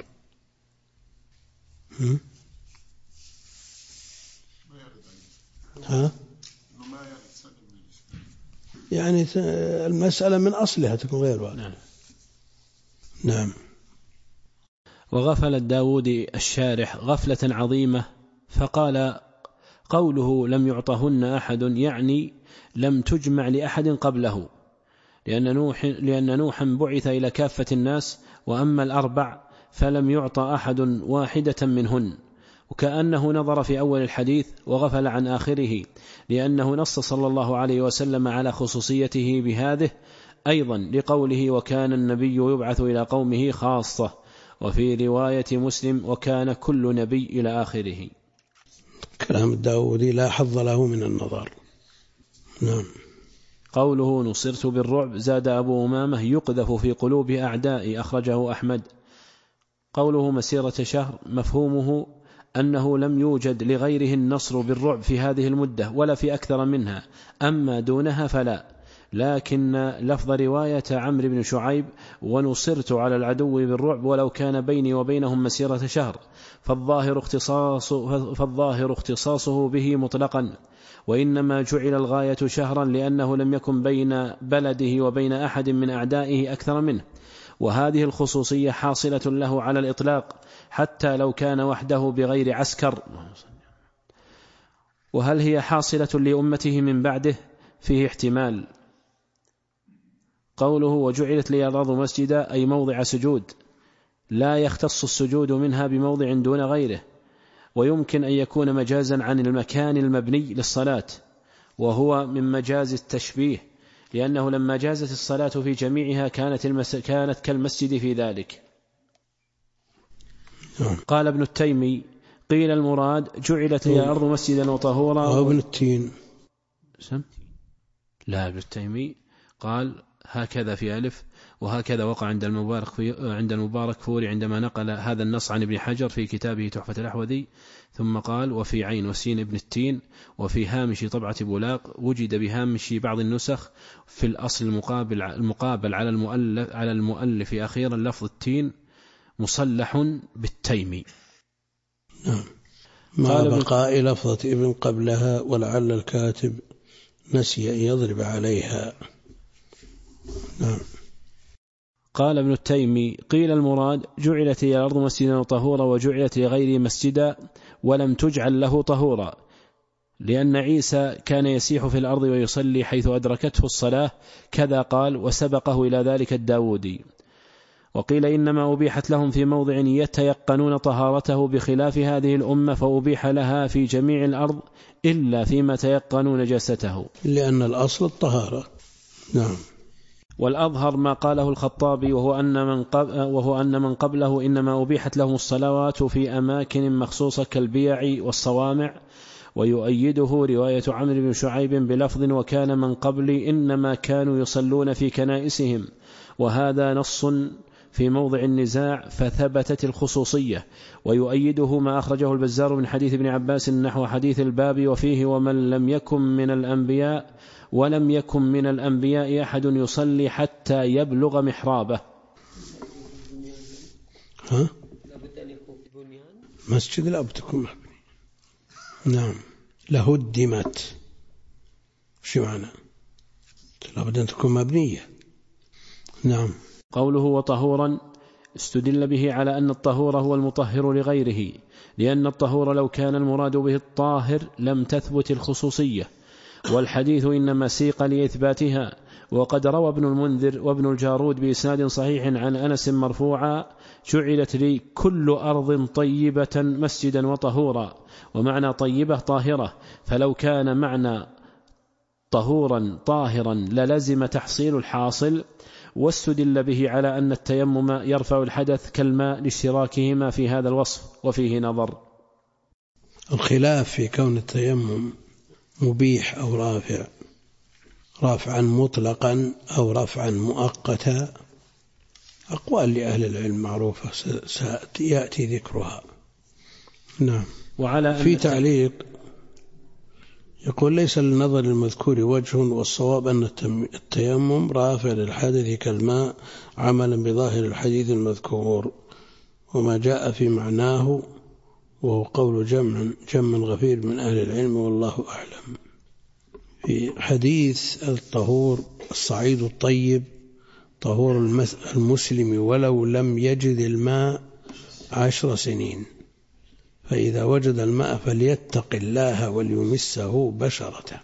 يعني المسألة من أصلها تكون غير واضحة. نعم. وغفل الداودي الشارح غفلة عظيمة فقال: قوله لم يعطهن أحد يعني لم تجمع لأحد قبله، لأن نوحا بعث إلى كافة الناس، وأما الأربع فلم يعطى أحد واحدة منهن، وكأنه نظر في أول الحديث وغفل عن آخره، لأنه نص صلى الله عليه وسلم على خصوصيته بهذه أيضا لقوله: وكان النبي يبعث إلى قومه خاصة، وفي رواية مسلم: وكان كل نبي إلى آخره. كلام الداودي لا حظ له من النظر. نعم. قوله نصرت بالرعب زاد أبو أمامة: يقذف في قلوب أعدائي، أخرجه أحمد. قوله مسيرة شهر مفهومه أنه لم يوجد لغيره النصر بالرعب في هذه المدة ولا في أكثر منها، أما دونها فلا. لكن لفظ رواية عمرو بن شعيب: ونصرت على العدو بالرعب ولو كان بيني وبينهم مسيرة شهر، فالظاهر اختصاصه به مطلقا، وإنما جعل الغاية شهرا لأنه لم يكن بين بلده وبين أحد من أعدائه أكثر منه، وهذه الخصوصية حاصلة له على الإطلاق حتى لو كان وحده بغير عسكر. وهل هي حاصلة لأمته من بعده؟ فيه احتمال. قوله وجعلت لي الأرض مسجدا أي موضع سجود، لا يختص السجود منها بموضع دون غيره، ويمكن أن يكون مجازا عن المكان المبني للصلاة، وهو من مجاز التشبيه، لأنه لما جازت الصلاة في جميعها كانت كالمسجد في ذلك. قال ابن التيمي: قيل المراد جعلت لي الأرض مسجدا وطهورا. ابن التين لا، ابن التيمي قال هكذا في ألف، وهكذا وقع عند المبارك فوري عندما نقل هذا النص عن ابن حجر في كتابه تحفة الأحوذي، ثم قال وفي عين وسين ابن التين، وفي هامش طبعة بولاق، وجد بهامش بعض النسخ في الأصل المقابل على المؤلف أخيرا لفظ التين مصلح بالتيمي. مع بقاء لفظة ابن قبلها، ولعل الكاتب نسي أن يضرب عليها. نعم. قال ابن التيمي: قيل المراد جعلت لي الأرض مسجدا وطهورا، وجعلت لغيره مسجدا ولم تجعل له طهورا، لأن عيسى كان يسيح في الأرض ويصلي حيث أدركته الصلاة، كذا قال، وسبقه إلى ذلك الداودي. وقيل إنما أبيحت لهم في موضع يتيقنون طهارته، بخلاف هذه الأمة فأبيح لها في جميع الأرض إلا فيما تيقنوا نجاسته، لأن الأصل الطهارة. نعم. والأظهر ما قاله الخطابي، وهو أن من قبله إنما أبيحت لهم الصلوات في أماكن مخصوصة كالبيع والصوامع، ويؤيده رواية عمرو بن شعيب بلفظ وكان من قبلي إنما كانوا يصلون في كنائسهم، وهذا نص في موضع النزاع فثبتت الخصوصية. ويؤيده ما أخرجه البزار من حديث ابن عباس نحو حديث الباب، وفيه ومن لم يكن من الأنبياء ولم يكن من الأنبياء أحد يصلي حتى يبلغ محرابه. مسجد لا بتكون مبني. نعم. لهدمت، شو معنى؟ لابد أن تكون مبنية. نعم. قوله وطهورا استدل به على أن الطهور هو المطهر لغيره، لأن الطهور لو كان المراد به الطاهر لم تثبت الخصوصية، والحديث إنما سيق لإثباتها. وقد روى ابن المنذر وابن الجارود بإسناد صحيح عن أنس مرفوعا: جعلت لي كل أرض طيبة مسجدا وطهورا. ومعنى طيبة طاهرة، فلو كان معنى طهورا طاهرا للزم تحصيل الحاصل. واستدل به على أن التيمم يرفع الحدث كالماء لاشتراكهما في هذا الوصف، وفيه نظر. الخلاف في كون التيمم مبيح أو رافع، رافعا مطلقا أو رافعا مؤقتا، أقوال لأهل العلم معروفة سيأتي ذكرها. نعم. وعلى في تعليق يقول: ليس للنظر المذكور وجه، والصواب أن التيمم رافع للحدث كالماء عملا بظاهر الحديث المذكور، وما جاء في معناه، وهو قول جمع غفير من أهل العلم، والله أعلم. في حديث الطهور الصعيد الطيب طهور المسلم ولو لم يجد الماء 10 سنين، فإذا وجد الماء فليتق الله وليمسه بشرته،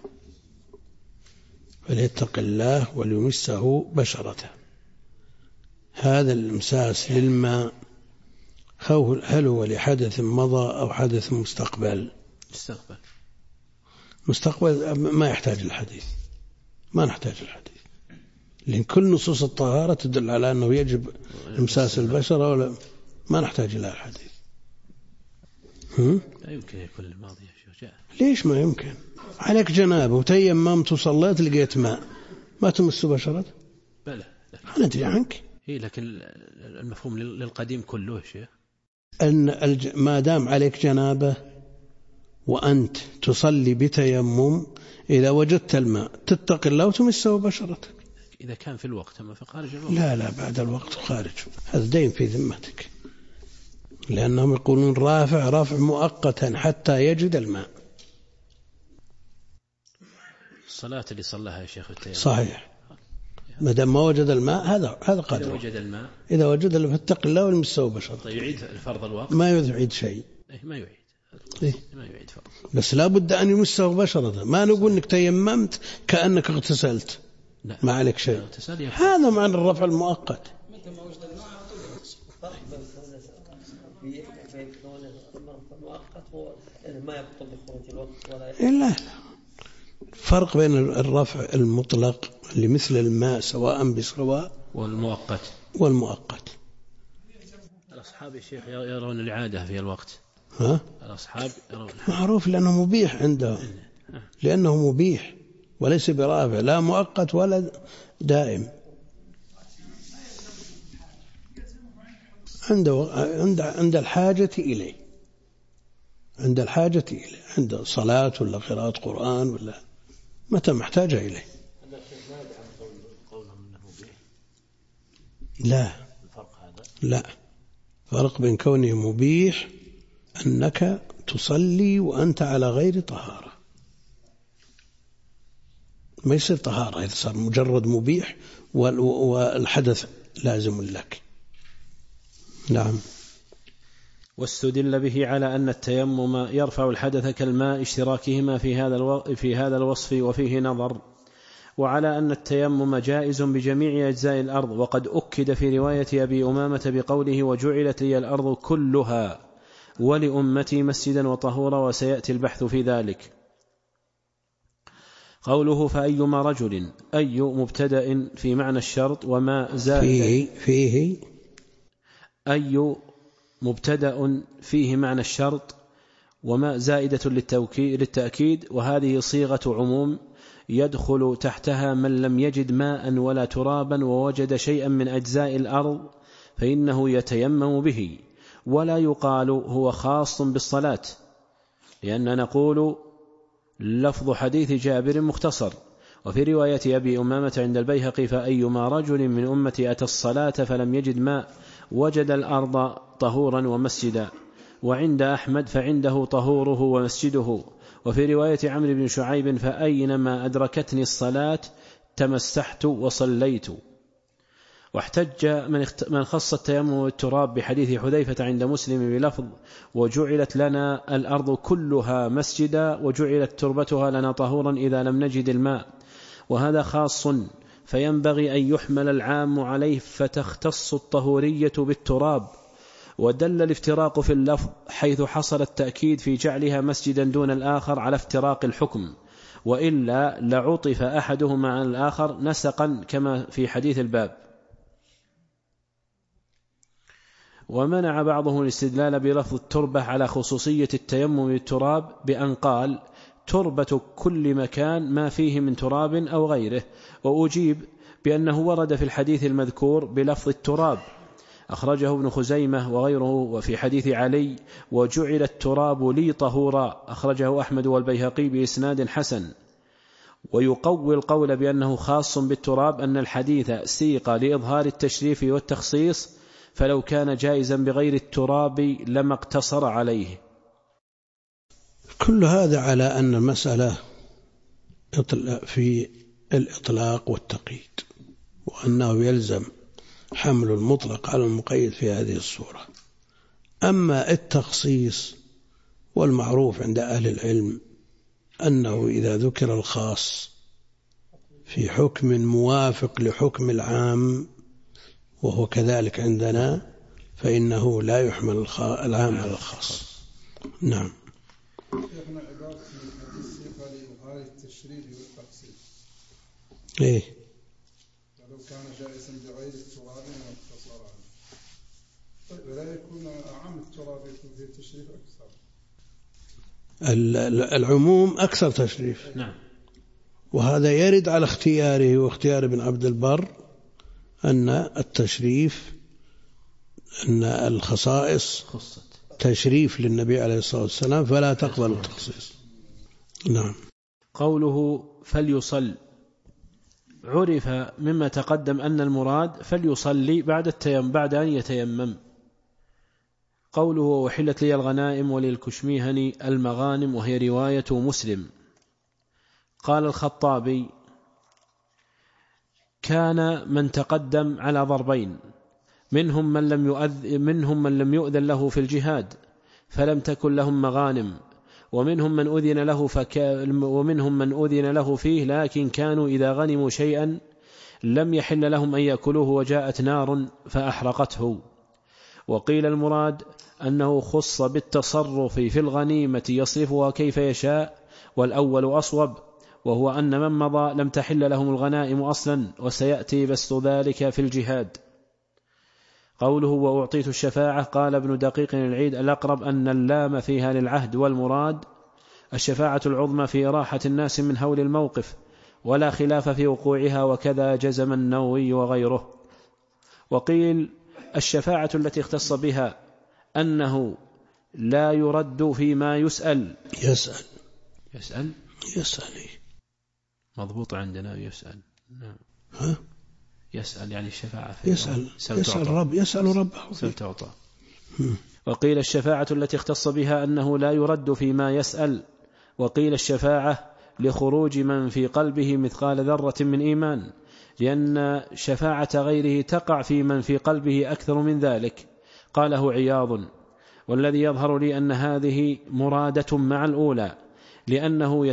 فليتق الله وليمسه بشرته. هذا الامساس للماء هل هو لحدث مضى أو حدث مستقبل؟ مستقبل ما يحتاج الحديث، ما نحتاج الحديث، لأن كل نصوص الطهارة تدل على أنه يجب امساس البشرة، ولا ما نحتاج إلى الحديث. لا يمكن يكون الماضي يا شيخ. ليش ما يمكن؟ عليك جنابه وتيممت وصليت لقيت ماء، ما تمس بشرة؟ بلى. أنا أدري عنك. لكن المفهوم للقديم كله يا شيخ، أن ما دام عليك جنابه وأنت تصلي بتيمم، إذا وجدت الماء تتقي الله وتمسه بشرتك. إذا كان في الوقت، أما في خارج الوقت لا بعد الوقت خارج، هذا دين في ذمتك، لأنهم يقولون رافع مؤقتا حتى يجد الماء. الصلاة اللي صلىها يا شيخ التيمم صحيح، ما دام ما وجد الماء هذا قدر. إذا وجد الماء فاتق الله ويمسه بشرته. طيب يعيد الفرض الوقت؟ ما يعيد شيء. ما يعيد. ما يعيد فرض. بس لا بد أن يمسه بشرته. ما نقول إنك تيممت كأنك اغتسلت، لا. ما عليك شيء. هذا معنى الرفع المؤقت. متى ما وجد الماء بين كونه مؤقت ما يبطل بخروج الوقت ولا لا. فرق بين الرفع المطلق اللي مثل الماء سواء بسواء والمؤقت. الأصحاب يا شيخ يرون العادة في الوقت. الأصحاب يرون معروف لأنه مبيح عندهم، لأنه مبيح وليس برافع لا مؤقت ولا دائم. عند الحاجة إليه، عند صلاة ولا قراءة قرآن ولا متى محتاجة إليه. لا فرق بين كونه مبيح أنك تصلي وأنت على غير طهارة، ما يصير طهارة إذا صار مجرد مبيح والحدث لازم لك. نعم. واستدل به على أن التيمم يرفع الحدث كالماء اشتراكهما في هذا الوصف، وفيه نظر. وعلى أن التيمم جائز بجميع أجزاء الأرض، وقد أكد في رواية أبي أمامة بقوله: وجعلت لي الأرض كلها ولأمتي مسجدا وطهورا، وسيأتي البحث في ذلك. قوله فأيما رجل، أي مبتدأ في معنى الشرط وما زائد فيه أي مبتدأ فيه معنى الشرط وما زائدة للتأكيد، وهذه صيغة عموم يدخل تحتها من لم يجد ماء ولا ترابا ووجد شيئا من أجزاء الأرض فإنه يتيمم به، ولا يقال هو خاص بالصلاة، لأن نقول لفظ حديث جابر مختصر. وفي رواية أبي أمامة عند البيهقي: فأيما رجل من أمتي أتى الصلاة فلم يجد ماء وجد الأرض طهورا ومسجدا. وعند أحمد: فعنده طهوره ومسجده. وفي رواية عمرو بن شعيب: فأينما أدركتني الصلاة تمسحت وصليت. واحتج من خص التيمم بالتراب بحديث حذيفة عند مسلم بلفظ وجعلت لنا الأرض كلها مسجدا وجعلت تربتها لنا طهورا إذا لم نجد الماء، وهذا خاص فينبغي أن يحمل العام عليه فتختص الطهورية بالتراب. ودل الافتراق في اللفظ حيث حصل التأكيد في جعلها مسجدا دون الآخر على افتراق الحكم، وإلا لعطف أحدهما عن الآخر نسقا كما في حديث الباب. ومنع بعضهم الاستدلال بلفظ التربة على خصوصية التيمم بالتراب بأن قال تربة كل مكان ما فيه من تراب أو غيره، وأجيب بأنه ورد في الحديث المذكور بلفظ التراب أخرجه ابن خزيمة وغيره، وفي حديث علي وجعل التراب لي طهورا أخرجه أحمد والبيهقي بإسناد حسن. ويقوي القول بأنه خاص بالتراب أن الحديث سيق لإظهار التشريف والتخصيص، فلو كان جائزا بغير التراب لما اقتصر عليه. كل هذا على أن المسألة في الإطلاق والتقييد، وأنه يلزم حمل المطلق على المقيد في هذه الصورة. أما التخصيص والمعروف عند أهل العلم أنه إذا ذكر الخاص في حكم موافق لحكم العام وهو كذلك عندنا فإنه لا يحمل العام على الخاص. نعم. شيخنا عبارة من الصيغة لإظهار التشريف والتخصيص. إيه. ولو كان جائزا بغير التراب واقتصر عليه. طيب لا يكون عام التراب يكون فيه التشريف أكثر. العموم أكثر تشريف. نعم. وهذا يرد على اختياره واختيار ابن عبد البر أن التشريف أن الخصائص تشريف للنبي عليه الصلاة والسلام فلا تقبل التخصيص. نعم. قوله فليصل عرف مما تقدم أن المراد فليصلي بعد أن يتيمم. قوله وحلت لي الغنائم وللكشميهني المغانم وهي رواية مسلم. قال الخطابي كان من تقدم على ضربين، منهم من لم يؤذن له في الجهاد فلم تكن لهم مغانم، ومنهم من أذن له فيه لكن كانوا إذا غنموا شيئا لم يحل لهم أن يأكلوه وجاءت نار فأحرقته. وقيل المراد أنه خص بالتصرف في الغنيمة يصرفها كيف يشاء، والأول أصوب، وهو أن من مضى لم تحل لهم الغنائم أصلا، وسيأتي بسط ذلك في الجهاد. قوله وأعطيت الشفاعة قال ابن دقيق العيد الأقرب أن اللام فيها للعهد، والمراد الشفاعة العظمى في إراحة الناس من هول الموقف، ولا خلاف في وقوعها، وكذا جزم النووي وغيره. وقيل الشفاعة التي اختص بها أنه لا يرد فيما يسأل. مضبوط عندنا يسأل. نعم. ها؟ يسأل يعني الشفاعة يسأل ربه سلتعطى. وقيل الشفاعة التي اختص بها أنه لا يرد فيما يسأل. وقيل الشفاعة لخروج من في قلبه مثقال ذرة من إيمان، لأن شفاعة غيره تقع في من في قلبه أكثر من ذلك. قاله عياض والذي يظهر لي أن هذه مرادة مع الأولى، لأنه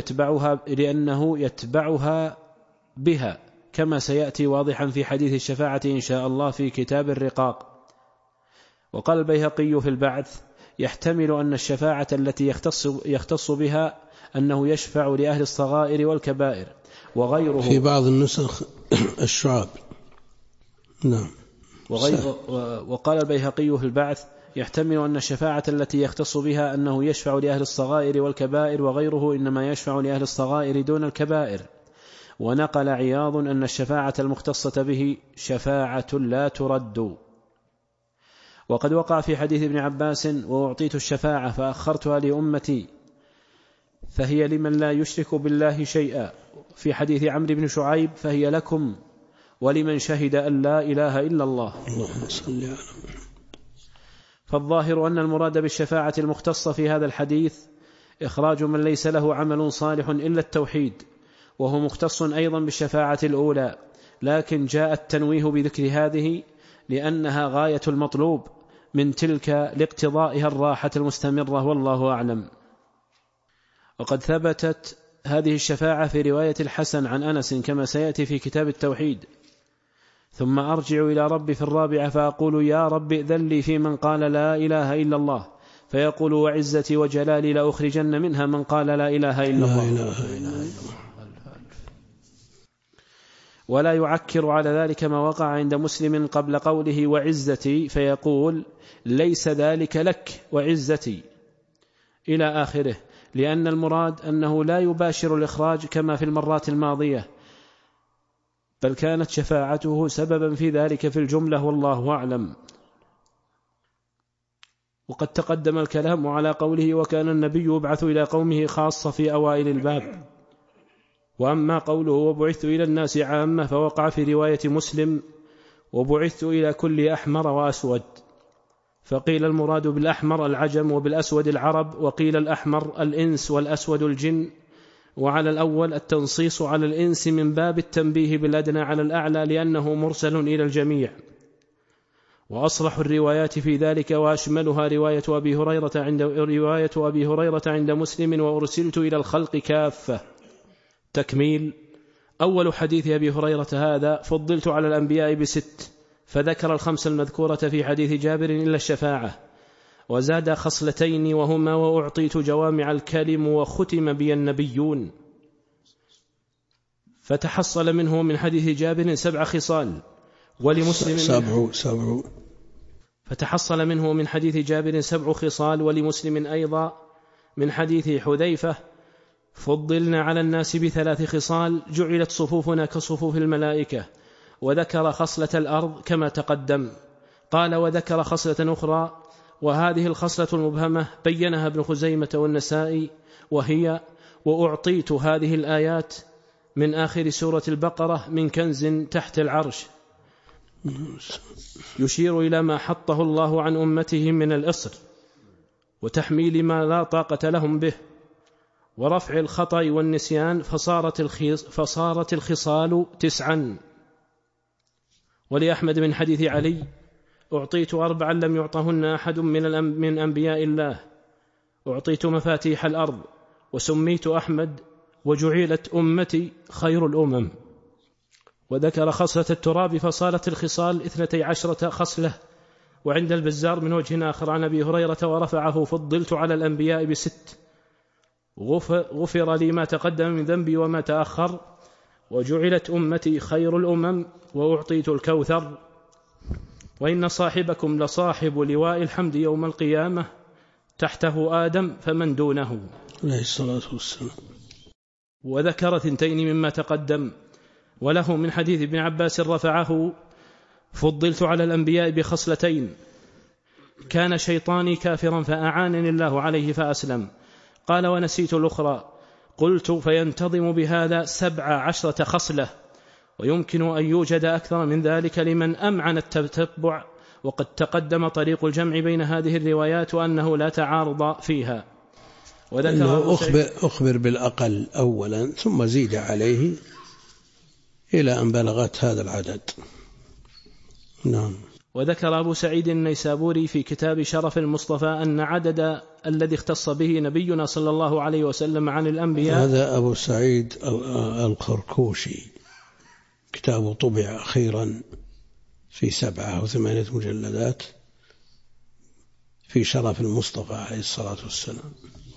يتبعها بها كما سيأتي واضحا في حديث الشفاعة إن شاء الله في كتاب الرقاق. وقال البيهقي في البعث يحتمل أن الشفاعة التي يختص بها أنه يشفع لأهل الصغائر والكبائر وغيره في بعض النسخ الشعاب. نعم. وقال البيهقي في البعث يحتمل أن الشفاعة التي يختص بها أنه يشفع لأهل الصغائر والكبائر وغيره إنما يشفع لأهل الصغائر دون الكبائر. ونقل عياض أن الشفاعة المختصة به شفاعة لا ترد. وقد وقع في حديث ابن عباس وأعطيت الشفاعة فأخرتها لأمتي فهي لمن لا يشرك بالله شيئا، في حديث عمرو بن شعيب فهي لكم ولمن شهد أن لا إله إلا الله. اللهم صل على. فالظاهر أن المراد بالشفاعة المختصة في هذا الحديث إخراج من ليس له عمل صالح إلا التوحيد، وهو مختص أيضا بالشفاعة الأولى، لكن جاء التنويه بذكر هذه لأنها غاية المطلوب من تلك لاقتضائها الراحة المستمرة، والله أعلم. وقد ثبتت هذه الشفاعة في رواية الحسن عن أنس كما سيأتي في كتاب التوحيد: ثم أرجع إلى ربي في الرابعة فأقول يا رب ائذن لي في من قال لا إله إلا الله، فيقول وعزتي وجلالي لأخرجن منها من قال لا إله إلا الله. ولا يعكر على ذلك ما وقع عند مسلم قبل قوله وعزتي، فيقول ليس ذلك لك وعزتي إلى آخره، لأن المراد أنه لا يباشر الإخراج كما في المرات الماضية، بل كانت شفاعته سببا في ذلك في الجملة، والله أعلم. وقد تقدم الكلام على قوله وكان النبي يبعث إلى قومه خاصة في أوائل الباب. وأما قوله وبعثت إلى الناس عامة فوقع في رواية مسلم وبعثت إلى كل أحمر وأسود، فقيل المراد بالأحمر العجم وبالأسود العرب، وقيل الأحمر الإنس والأسود الجن. وعلى الأول التنصيص على الإنس من باب التنبيه بالأدنى على الأعلى لأنه مرسل إلى الجميع. وأصلح الروايات في ذلك وأشملها رواية أبي هريرة عند مسلم وأرسلت إلى الخلق كافة. تكميل: أول حديث أبي هريرة هذا فضلت على الأنبياء ب6، فذكر الخمس المذكورة في حديث جابر إلا الشفاعة، وزاد خصلتين وهما وأعطيت جوامع الكلم وختم بي النبيون. فتحصل منه من حديث جابر 7 خصال، ولمسلم فتحصل منه من حديث جابر 7 خصال، ولمسلم أيضا من حديث حذيفة فضلنا على الناس ب3 خصال جعلت صفوفنا كصفوف الملائكة. وذكر خصلة الأرض كما تقدم. قال وذكر خصلة أخرى، وهذه الخصلة المبهمة بينها ابن خزيمة والنسائي، وهي وأعطيت هذه الآيات من آخر سورة البقرة من كنز تحت العرش، يشير إلى ما حطه الله عن أمته من الإصر وتحميل ما لا طاقة لهم به ورفع الخطأ والنسيان، فصارت الخصال 9. ولأحمد من حديث علي أعطيت 4 لم يعطهن أحد من أنبياء الله، أعطيت مفاتيح الأرض وسميت أحمد وجعلت أمتي خير الأمم. وذكر خصلة التراب فصارت الخصال 12 خصلة. وعند البزار من وجه آخر عن أبي هريرة ورفعه فضلت على الأنبياء ب6، غفر لي ما تقدم من ذنبي وما تأخر، وجعلت أمتي خير الأمم، وأعطيت الكوثر، وإن صاحبكم لصاحب لواء الحمد يوم القيامة تحته آدم فمن دونه عليه الصلاة والسلام. وذكر 2 مما تقدم. وله من حديث ابن عباس رفعه فضلت على الأنبياء ب2، كان شيطاني كافرا فأعانني الله عليه فأسلم. قال ونسيت الأخرى، قلت فينتظم بهذا 17 خصلة، ويمكن أن يوجد أكثر من ذلك لمن أمعن التتبع. وقد تقدم طريق الجمع بين هذه الروايات وأنه لا تعارض فيها. وذكر أخبر بالأقل أولا ثم زيد عليه إلى أن بلغت هذا العدد. نعم. وذكر أبو سعيد النيسابوري في كتاب شرف المصطفى أن عدد الذي اختص به نبينا صلى الله عليه وسلم عن الأنبياء، هذا أبو سعيد الخركوشي، كتابه طبع أخيرا في 7 أو 8 مجلدات في شرف المصطفى عليه الصلاة والسلام.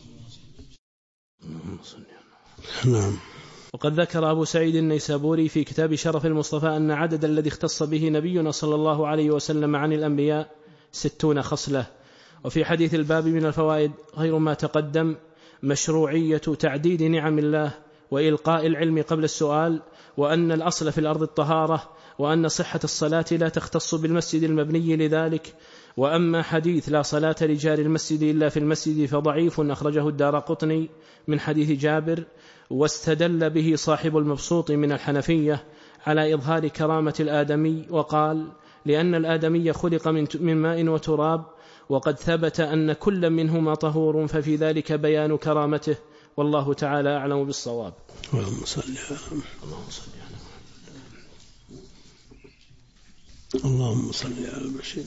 نعم. وقد ذكر أبو سعيد النيسابوري في كتاب شرف المصطفى أن عدد الذي اختص به نبينا صلى الله عليه وسلم عن الأنبياء 60 خصلة. وفي حديث الباب من الفوائد غير ما تقدم مشروعية تعديد نعم الله وإلقاء العلم قبل السؤال، وأن الأصل في الأرض الطهارة، وأن صحة الصلاة لا تختص بالمسجد المبني لذلك. وأما حديث لا صلاة لجار المسجد إلا في المسجد فضعيف، أخرجه الدارقطني من حديث جابر، واستدل به صاحب المبسوط من الحنفية على إظهار كرامة الآدمي، وقال لأن الآدمي خلق من ماء وتراب، وقد ثبت أن كل منهما طهور، ففي ذلك بيان كرامته، والله تعالى أعلم بالصواب. اللهم صل على محمد. اللهم صل على بشير.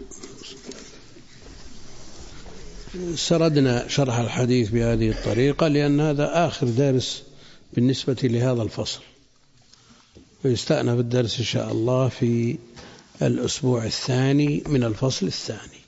سردنا شرح الحديث بهذه الطريقة لأن هذا آخر درس بالنسبة لهذا الفصل، ويستأنف الدرس إن شاء الله في الأسبوع الثاني من الفصل الثاني.